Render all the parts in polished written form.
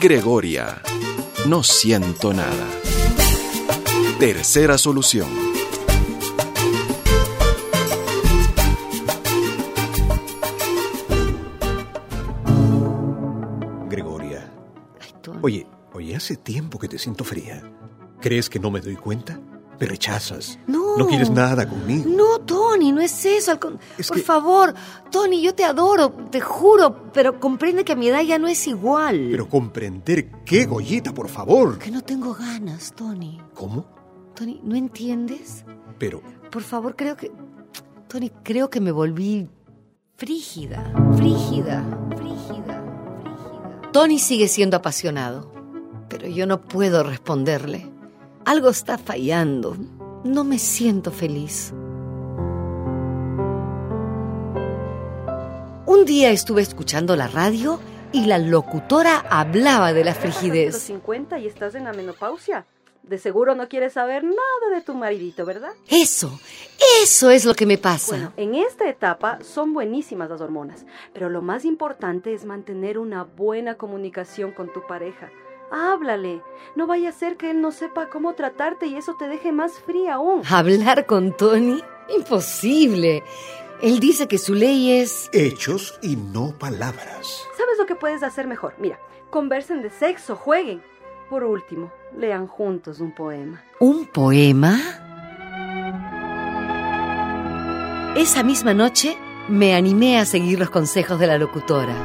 Gregoria, no siento nada. Tercera solución. Gregoria. Ay, Tony. Oye, hace tiempo que te siento fría. ¿Crees que no me doy cuenta? Me rechazas. No. No quieres nada conmigo. No, Tony, no es eso. Es Por que- favor, Tony, yo te adoro, te juro, pero comprende que a mi edad ya no es igual. Pero comprender qué, Goyita, por favor. Que no tengo ganas, Tony. ¿Cómo? Tony, ¿no entiendes? Pero, Por favor, Tony, creo que me volví frígida. Tony sigue siendo apasionado, pero yo no puedo responderle. Algo está fallando. No me siento feliz. Un día estuve escuchando la radio y la locutora hablaba de la frigidez. Los 50 y estás en la menopausia. De seguro no quieres saber nada de tu maridito, ¿verdad? Eso es lo que me pasa. Bueno, en esta etapa son buenísimas las hormonas, pero lo más importante es mantener una buena comunicación con tu pareja. Háblale, no vaya a ser que él no sepa cómo tratarte y eso te deje más fría aún. ¿Hablar con Tony? Imposible. Él dice que su ley es... hechos y no palabras. ¿Sabes lo que puedes hacer mejor? Mira, conversen de sexo, jueguen. Por último, lean juntos un poema. ¿Un poema? Esa misma noche me animé a seguir los consejos de la locutora.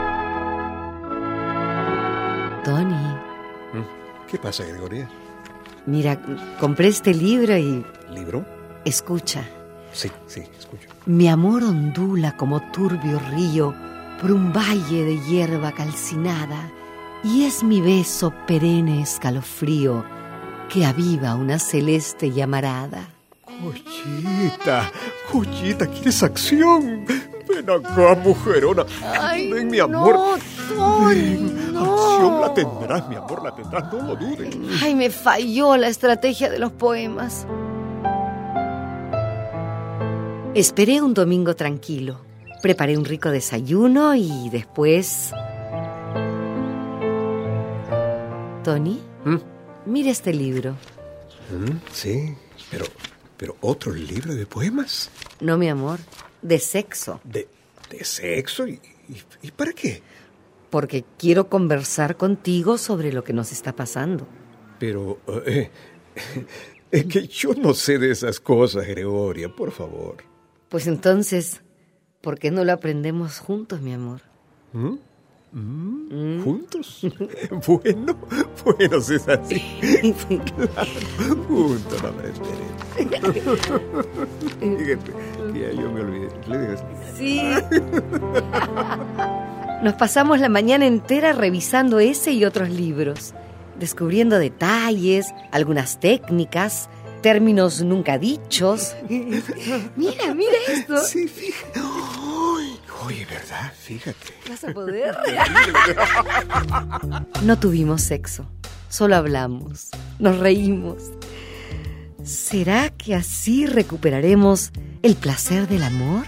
Tony, ¿Qué pasa, Gregoria? mira, compré este libro y ¿Libro? escucha. Sí, escucho. Mi amor ondula como turbio río por un valle de hierba calcinada y es mi beso perenne escalofrío que aviva una celeste llamarada. Goyita, ¿quieres acción? Ven acá, mujerona. Ven, mi amor. No, Tony, Ven, no. acción la tendrás, mi amor, la tendrás, no lo dudes. Ay, me falló la estrategia de los poemas. Esperé un domingo tranquilo. Preparé un rico desayuno y después... Tony, mira este libro. Sí, pero ¿otro libro de poemas? No, mi amor, de sexo. ¿De sexo? ¿Y para qué? Porque quiero conversar contigo sobre lo que nos está pasando. Pero, es que yo no sé de esas cosas, Gregoria, por favor. Pues entonces, ¿por qué no lo aprendemos juntos, mi amor? ¿Juntos? Bueno, si es así. Claro, juntos lo aprenderemos. Fíjate, que ya yo me olvidé. ¿Le digas? Sí. Nos pasamos la mañana entera revisando ese y otros libros, descubriendo detalles, algunas técnicas, términos nunca dichos. Mira esto. Sí, fíjate. Oye, ¿verdad? Fíjate. ¿Vas a poder? No tuvimos sexo, solo hablamos, nos reímos. ¿Será que así recuperaremos el placer del amor?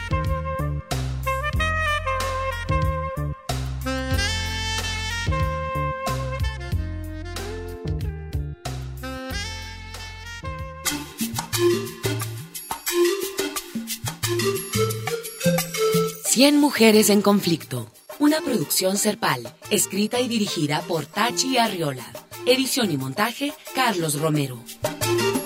Cien mujeres en conflicto. Una producción Serpal, escrita y dirigida por Tachi Arriola. Edición y montaje, Carlos Romero.